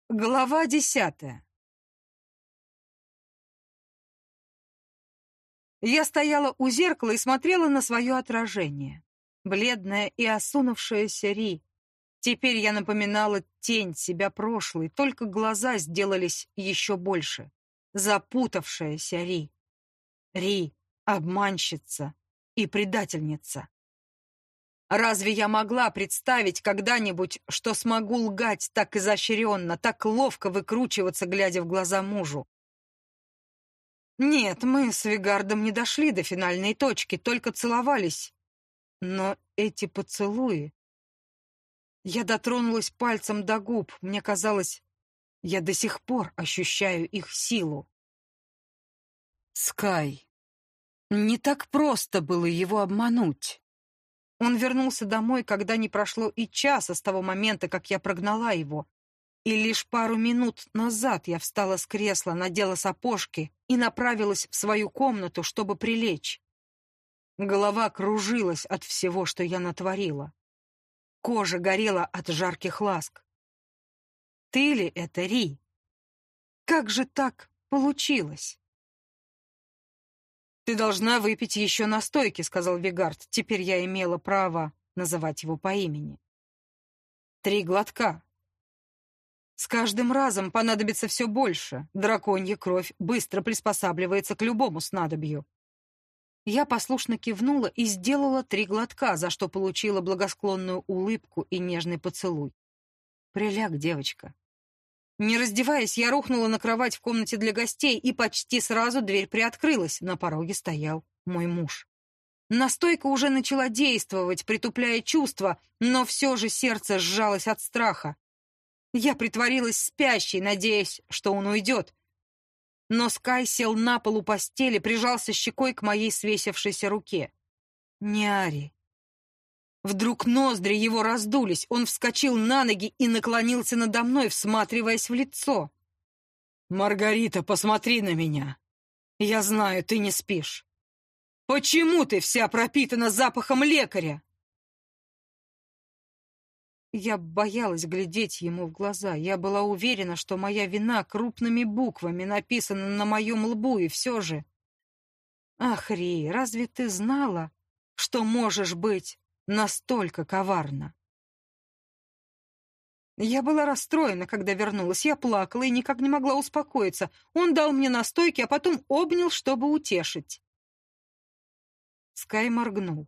Глава 10. Я стояла у зеркала и смотрела на свое отражение. Бледная и осунувшаяся Ри. Теперь я напоминала тень себя прошлой, только глаза сделались еще больше. Запутавшаяся Ри. Ри, обманщица и предательница. Разве я могла представить когда-нибудь, что смогу лгать так изощренно, так ловко выкручиваться, глядя в глаза мужу? Нет, мы с Вигардом не дошли до финальной точки, только целовались. Но эти поцелуи... Я дотронулась пальцем до губ. Мне казалось, я до сих пор ощущаю их силу. Скай. Не так просто было его обмануть. Он вернулся домой, когда не прошло и часа с того момента, как я прогнала его. И лишь пару минут назад я встала с кресла, надела сапожки и направилась в свою комнату, чтобы прилечь. Голова кружилась от всего, что я натворила. Кожа горела от жарких ласк. Ты ли это, Ри? Как же так получилось? «Ты должна выпить еще настойки», — сказал Вигард. Теперь я имела право называть его по имени. 3 глотка. С каждым разом понадобится все больше. Драконья кровь быстро приспосабливается к любому снадобью. Я послушно кивнула и сделала 3 глотка, за что получила благосклонную улыбку и нежный поцелуй. «Приляг, девочка». Не раздеваясь, я рухнула на кровать в комнате для гостей, и почти сразу дверь приоткрылась. На пороге стоял мой муж. Настойка уже начала действовать, притупляя чувства, но все же сердце сжалось от страха. Я притворилась спящей, надеясь, что он уйдет. Но Скай сел на полу постели, прижался щекой к моей свесившейся руке. «Не ори». Вдруг ноздри его раздулись, он вскочил на ноги и наклонился надо мной, всматриваясь в лицо. «Маргарита, посмотри на меня. Я знаю, ты не спишь. Почему ты вся пропитана запахом лекаря?» Я боялась глядеть ему в глаза. Я была уверена, что моя вина крупными буквами написана на моем лбу, и все же... Ах, Ри, разве ты знала, что можешь быть настолько коварна? Я была расстроена, когда вернулась. Я плакала и никак не могла успокоиться. Он дал мне настойки, а потом обнял, чтобы утешить. Скай моргнул.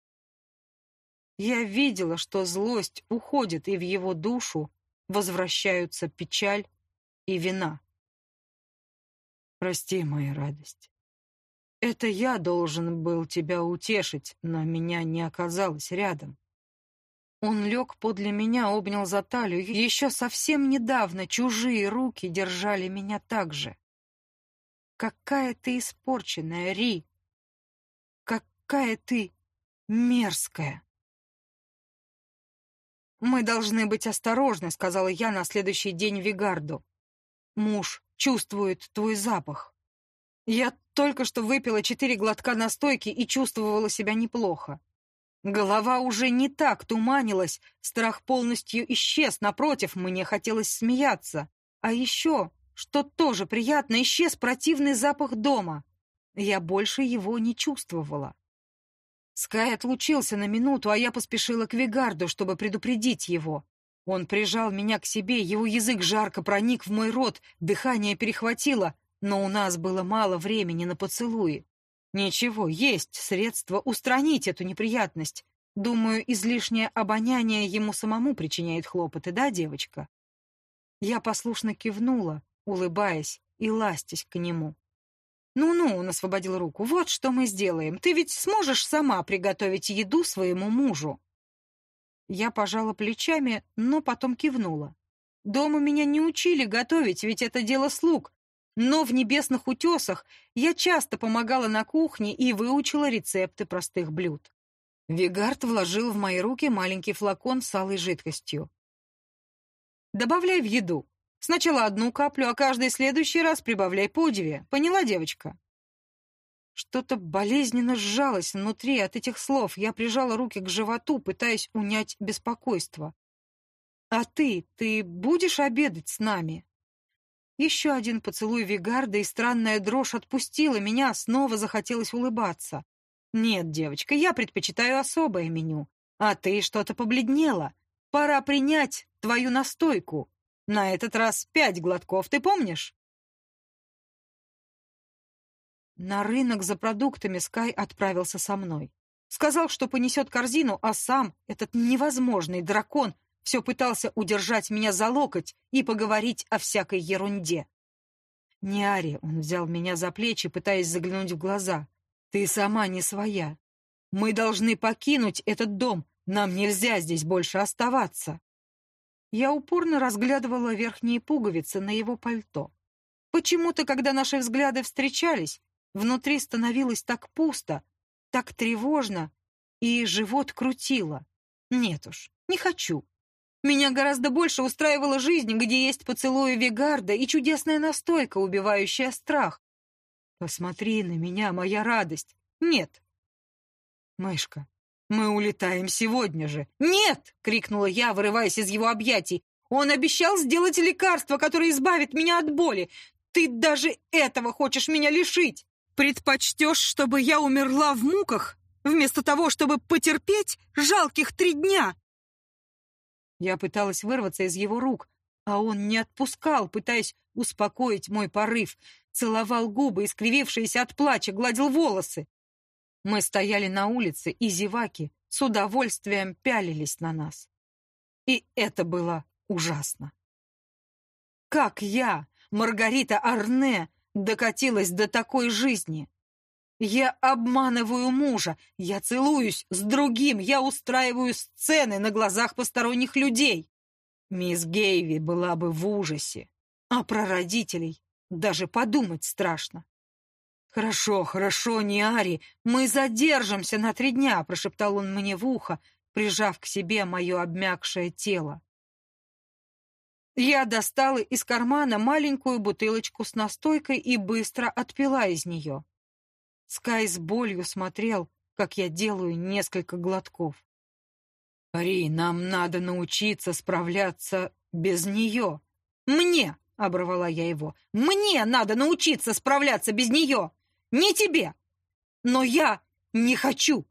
Я видела, что злость уходит, и в его душу возвращаются печаль и вина. «Прости, моя радость. Это я должен был тебя утешить, но меня не оказалось рядом». Он лег подле меня, обнял за талию. Еще совсем недавно чужие руки держали меня так же. «Какая ты испорченная, Ри! Какая ты мерзкая!» «Мы должны быть осторожны», — сказала я на следующий день Вигарду. «Муж чувствует твой запах. Я только что выпила 4 глотка настойки и чувствовала себя неплохо. Голова уже не так туманилась, страх полностью исчез, напротив, мне хотелось смеяться. А еще, что тоже приятно, исчез противный запах дома. Я больше его не чувствовала. Скай отлучился на минуту, а я поспешила к Вигарду, чтобы предупредить его. Он прижал меня к себе, его язык жарко проник в мой рот, дыхание перехватило, но у нас было мало времени на поцелуи. Ничего, есть средства устранить эту неприятность. Думаю, излишнее обоняние ему самому причиняет хлопоты, да, девочка? Я послушно кивнула, улыбаясь и ластясь к нему. «Ну-ну», — он освободил руку, — «вот что мы сделаем. Ты ведь сможешь сама приготовить еду своему мужу?» Я пожала плечами, но потом кивнула. Дома меня не учили готовить, ведь это дело слуг. Но в небесных утесах я часто помогала на кухне и выучила рецепты простых блюд. Вигард вложил в мои руки маленький флакон с алой жидкостью. «Добавляй в еду. Сначала 1 каплю, а каждый следующий раз прибавляй по 2. Поняла, девочка?» Что-то болезненно сжалось внутри от этих слов. Я прижала руки к животу, пытаясь унять беспокойство. А ты будешь обедать с нами?» Еще один поцелуй Вигарда, и странная дрожь отпустила меня, снова захотелось улыбаться. «Нет, девочка, я предпочитаю особое меню. А ты что-то побледнела. Пора принять твою настойку. На этот раз 5 глотков, ты помнишь?» На рынок за продуктами Скай отправился со мной. Сказал, что понесет корзину, а сам, этот невозможный дракон, все пытался удержать меня за локоть и поговорить о всякой ерунде. «Ниари», — он взял меня за плечи, пытаясь заглянуть в глаза, — «ты сама не своя. Мы должны покинуть этот дом, нам нельзя здесь больше оставаться». Я упорно разглядывала верхние пуговицы на его пальто. Почему-то, когда наши взгляды встречались, внутри становилось так пусто, так тревожно, и живот крутило. Нет уж, не хочу. Меня гораздо больше устраивала жизнь, где есть поцелуи Вигарда и чудесная настойка, убивающая страх. Посмотри на меня, моя радость. Нет. Мышка, мы улетаем сегодня же. Нет! — крикнула я, вырываясь из его объятий. Он обещал сделать лекарство, которое избавит меня от боли. Ты даже этого хочешь меня лишить? Предпочтешь, чтобы я умерла в муках, вместо того, чтобы потерпеть жалких 3 дня? Я пыталась вырваться из его рук, а он не отпускал, пытаясь успокоить мой порыв. Целовал губы, искривившиеся от плача, гладил волосы. Мы стояли на улице, и зеваки с удовольствием пялились на нас. И это было ужасно. Как я, Маргарита Арне, докатилась до такой жизни? Я обманываю мужа, я целуюсь с другим, я устраиваю сцены на глазах посторонних людей. Мисс Гейви была бы в ужасе, а про родителей даже подумать страшно. «Хорошо, хорошо, Ниари, мы задержимся на 3 дня», — прошептал он мне в ухо, прижав к себе мое обмякшее тело. Я достала из кармана маленькую бутылочку с настойкой и быстро отпила из нее. Скай с болью смотрел, как я делаю несколько глотков. «Ри, нам надо научиться справляться без нее». «Мне!» — оборвала я его. «Мне надо научиться справляться без нее! Не тебе! Но я не хочу!»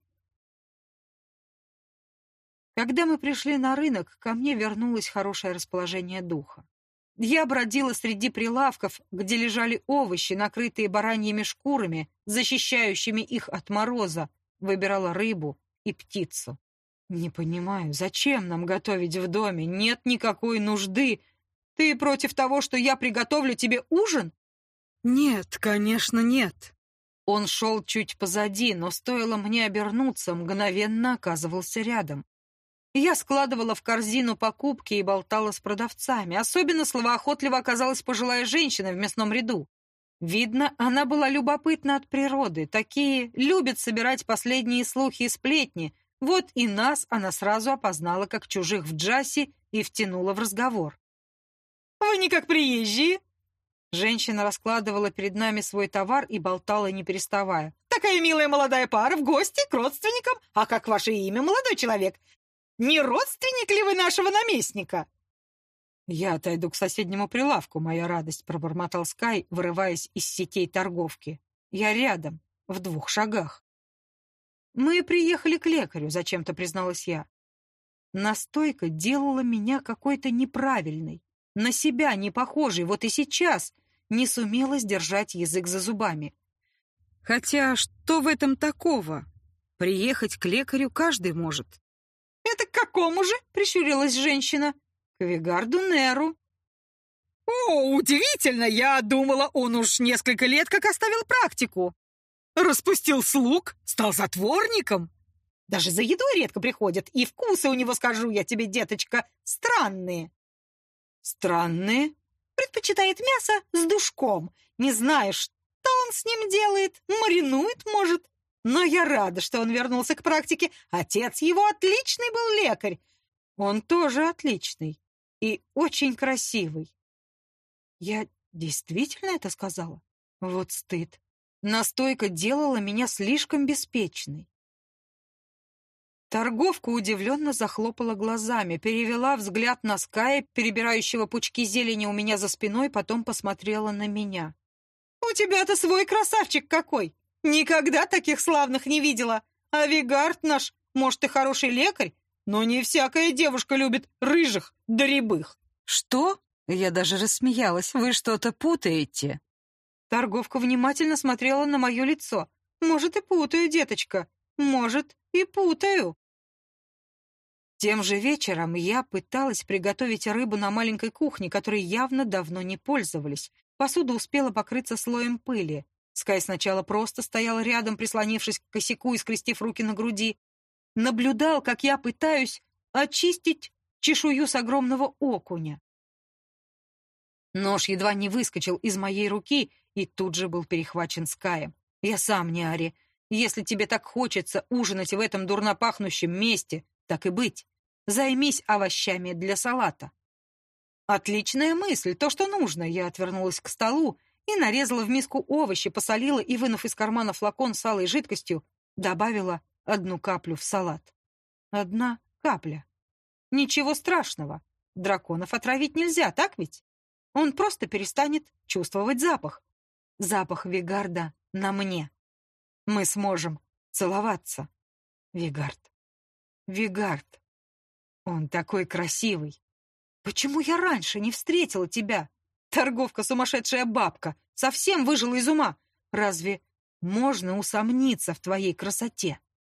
Когда мы пришли на рынок, ко мне вернулось хорошее расположение духа. Я бродила среди прилавков, где лежали овощи, накрытые бараньими шкурами, защищающими их от мороза, выбирала рыбу и птицу. «Не понимаю, зачем нам готовить в доме? Нет никакой нужды. Ты против того, что я приготовлю тебе ужин?» «Нет, конечно, нет». Он шел чуть позади, но стоило мне обернуться, мгновенно оказывался рядом. Я складывала в корзину покупки и болтала с продавцами. Особенно словоохотлива оказалась пожилая женщина в мясном ряду. Видно, она была любопытна от природы. Такие любят собирать последние слухи и сплетни. Вот и нас она сразу опознала как чужих в Джасе и втянула в разговор. «Вы не как приезжие?» Женщина раскладывала перед нами свой товар и болтала, не переставая. «Такая милая молодая пара в гости к родственникам. А как ваше имя, молодой человек? Не родственник ли вы нашего наместника?» «Я отойду к соседнему прилавку, моя радость», — пробормотал Скай, вырываясь из сетей торговки. «Я рядом, в 2 шагах». «Мы приехали к лекарю», — зачем-то призналась я. Настойка делала меня какой-то неправильной, на себя не похожей, вот и сейчас не сумела сдержать язык за зубами. Хотя что в этом такого? Приехать к лекарю каждый может. «Это к какому же?» — прищурилась женщина. «К Вигарду Неру». «О, удивительно! Я думала, он уж несколько лет как оставил практику. Распустил слуг, стал затворником. Даже за едой редко приходят, и вкусы у него, скажу я тебе, деточка, странные». «Странные?» «Предпочитает мясо с душком. Не знаю, что он с ним делает. Маринует, может. Но я рада, что он вернулся к практике. Отец его отличный был лекарь. Он тоже отличный и очень красивый». Я действительно это сказала? Вот стыд. Настойка делала меня слишком беспечной. Торговка удивленно захлопала глазами, перевела взгляд на Ская, перебирающего пучки зелени у меня за спиной, потом посмотрела на меня. «У тебя-то свой красавчик какой! Никогда таких славных не видела! А Вигард наш, может, и хороший лекарь, но не всякая девушка любит рыжих да рябых». «Что?» Я даже рассмеялась. «Вы что-то путаете?» Торговка внимательно смотрела на мое лицо. «Может, и путаю, деточка, может, и путаю». Тем же вечером я пыталась приготовить рыбу на маленькой кухне, которой явно давно не пользовались. Посуда успела покрыться слоем пыли. Скай сначала просто стоял рядом, прислонившись к косяку и скрестив руки на груди. Наблюдал, как я пытаюсь очистить чешую с огромного окуня. Нож едва не выскочил из моей руки и тут же был перехвачен Скаем. «Я сам не Ари. Если тебе так хочется ужинать в этом дурно пахнущем месте, так и быть. Займись овощами для салата». «Отличная мысль, то, что нужно». Я отвернулась к столу и нарезала в миску овощи, посолила и, вынув из кармана флакон с алой жидкостью, добавила 1 каплю в салат. 1 капля. Ничего страшного. Драконов отравить нельзя, так ведь? Он просто перестанет чувствовать запах. Запах Вигарда на мне. Мы сможем целоваться. Вигард. Вигард. Он такой красивый. Почему я раньше не встретила тебя? Торговка, сумасшедшая бабка, совсем выжила из ума. Разве можно усомниться в твоей красоте?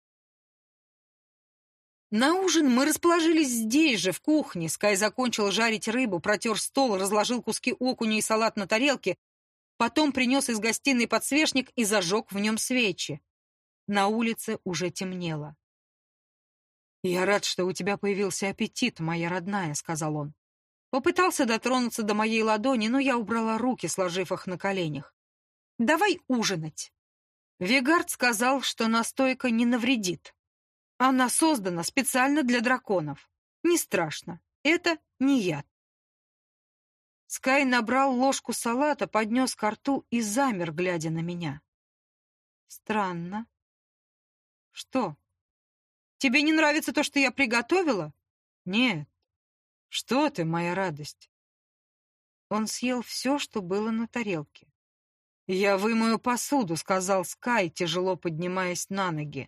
На ужин мы расположились здесь же, в кухне. Скай закончил жарить рыбу, протер стол, разложил куски окуня и салат на тарелке, потом принес из гостиной подсвечник и зажег в нем свечи. На улице уже темнело. «Я рад, что у тебя появился аппетит, моя родная», — сказал он. Попытался дотронуться до моей ладони, но я убрала руки, сложив их на коленях. «Давай ужинать». Вигард сказал, что настойка не навредит. Она создана специально для драконов. Не страшно. Это не яд. Скай набрал ложку салата, поднес ко рту и замер, глядя на меня. Странно. Что? Тебе не нравится то, что я приготовила? Нет. Что ты, моя радость? Он съел все, что было на тарелке. «Я вымою посуду», — сказал Скай, тяжело поднимаясь на ноги.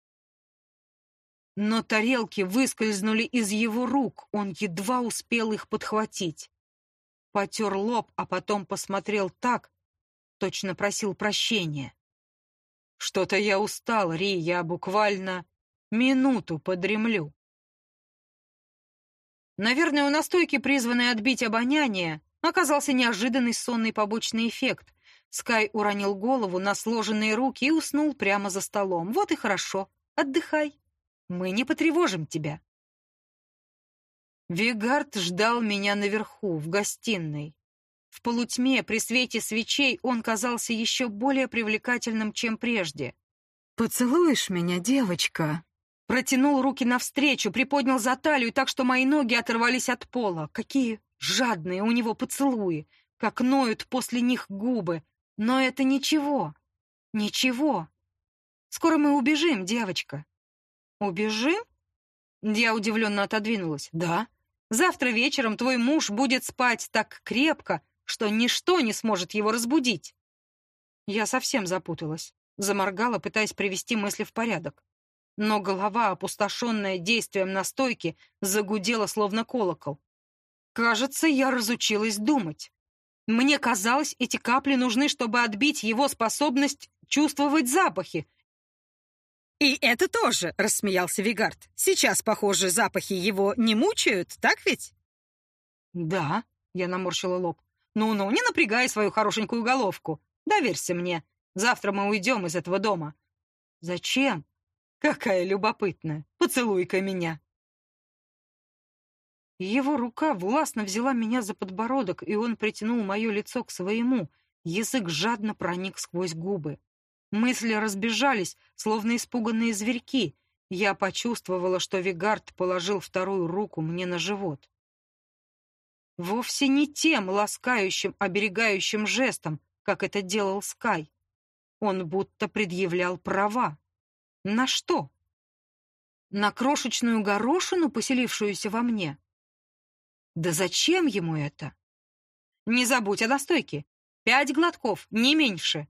Но тарелки выскользнули из его рук, он едва успел их подхватить. Потер лоб, а потом посмотрел так, точно просил прощения. «Что-то я устал, Ри, я буквально минуту подремлю». Наверное, у настойки, призванной отбить обоняние, оказался неожиданный сонный побочный эффект. Скай уронил голову на сложенные руки и уснул прямо за столом. Вот и хорошо, отдыхай. Мы не потревожим тебя. Вигард ждал меня наверху, в гостиной. В полутьме, при свете свечей, он казался еще более привлекательным, чем прежде. «Поцелуешь меня, девочка?» Протянул руки навстречу, приподнял за талию так, что мои ноги оторвались от пола. Какие жадные у него поцелуи, как ноют после них губы. Но это ничего, ничего. Скоро мы убежим, девочка. Убежим? Я удивленно отодвинулась. Да. Завтра вечером твой муж будет спать так крепко, что ничто не сможет его разбудить. Я совсем запуталась. Заморгала, пытаясь привести мысли в порядок. Но голова, опустошенная действием настойки, загудела словно колокол. Кажется, я разучилась думать. Мне казалось, эти капли нужны, чтобы отбить его способность чувствовать запахи. «И это тоже», — рассмеялся Вигард. «Сейчас, похоже, запахи его не мучают, так ведь?» «Да», — я наморщила лоб. «Ну-ну, не напрягай свою хорошенькую головку. Доверься мне. Завтра мы уйдем из этого дома». «Зачем?» «Какая любопытная. Поцелуй-ка меня». Его рука властно взяла меня за подбородок, и он притянул мое лицо к своему. Язык жадно проник сквозь губы. Мысли разбежались, словно испуганные зверьки. Я почувствовала, что Вигард положил вторую руку мне на живот. Вовсе не тем ласкающим, оберегающим жестом, как это делал Скай. Он будто предъявлял права. На что? На крошечную горошину, поселившуюся во мне? Да зачем ему это? Не забудь о настойке. 5 глотков, не меньше.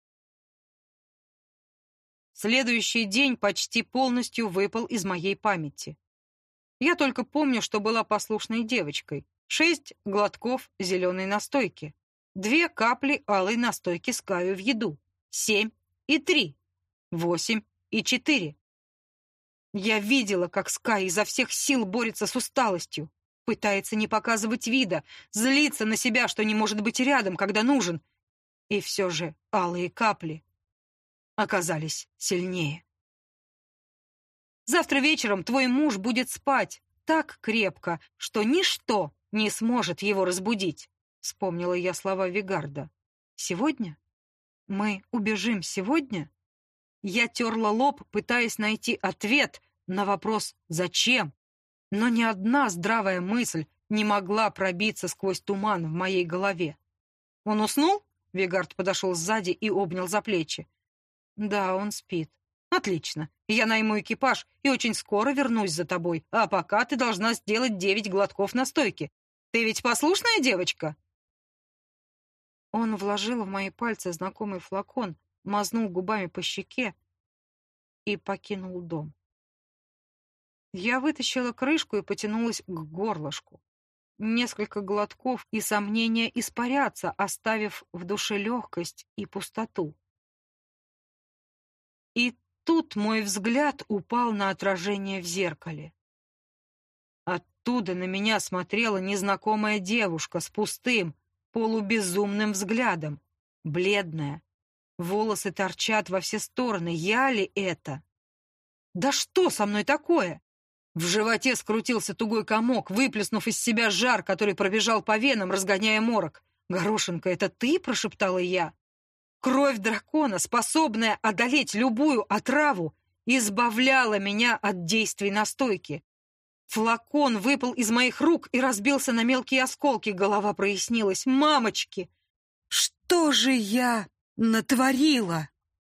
Следующий день почти полностью выпал из моей памяти. Я только помню, что была послушной девочкой. 6 глотков зеленой настойки. 2 капли алой настойки с Каю в еду. 7 и 3. 8 и 4. Я видела, как Скай изо всех сил борется с усталостью, пытается не показывать вида, злится на себя, что не может быть рядом, когда нужен. И все же алые капли оказались сильнее. Завтра вечером твой муж будет спать так крепко, что ничто не сможет его разбудить, вспомнила я слова Вигарда. Сегодня? Мы убежим сегодня? Я терла лоб, пытаясь найти ответ на вопрос «Зачем?», но ни одна здравая мысль не могла пробиться сквозь туман в моей голове. «Он уснул?» — Вигард подошел сзади и обнял за плечи. «Да, он спит». «Отлично. Я найму экипаж и очень скоро вернусь за тобой, а пока ты должна сделать 9 глотков настойки. Ты ведь послушная девочка?» Он вложил в мои пальцы знакомый флакон, мазнул губами по щеке и покинул дом. Я вытащила крышку и потянулась к горлышку. Несколько глотков, и сомнения испарятся, оставив в душе легкость и пустоту. И тут мой взгляд упал на отражение в зеркале. Оттуда на меня смотрела незнакомая девушка с пустым, полубезумным взглядом, бледная. Волосы торчат во все стороны. Я ли это? Да что со мной такое? В животе скрутился тугой комок, выплеснув из себя жар, который пробежал по венам, разгоняя морок. «Горошинка, это ты?» — прошептала я. Кровь дракона, способная одолеть любую отраву, избавляла меня от действий настойки. Флакон выпал из моих рук и разбился на мелкие осколки. Голова прояснилась. «Мамочки! Что же я натворила?»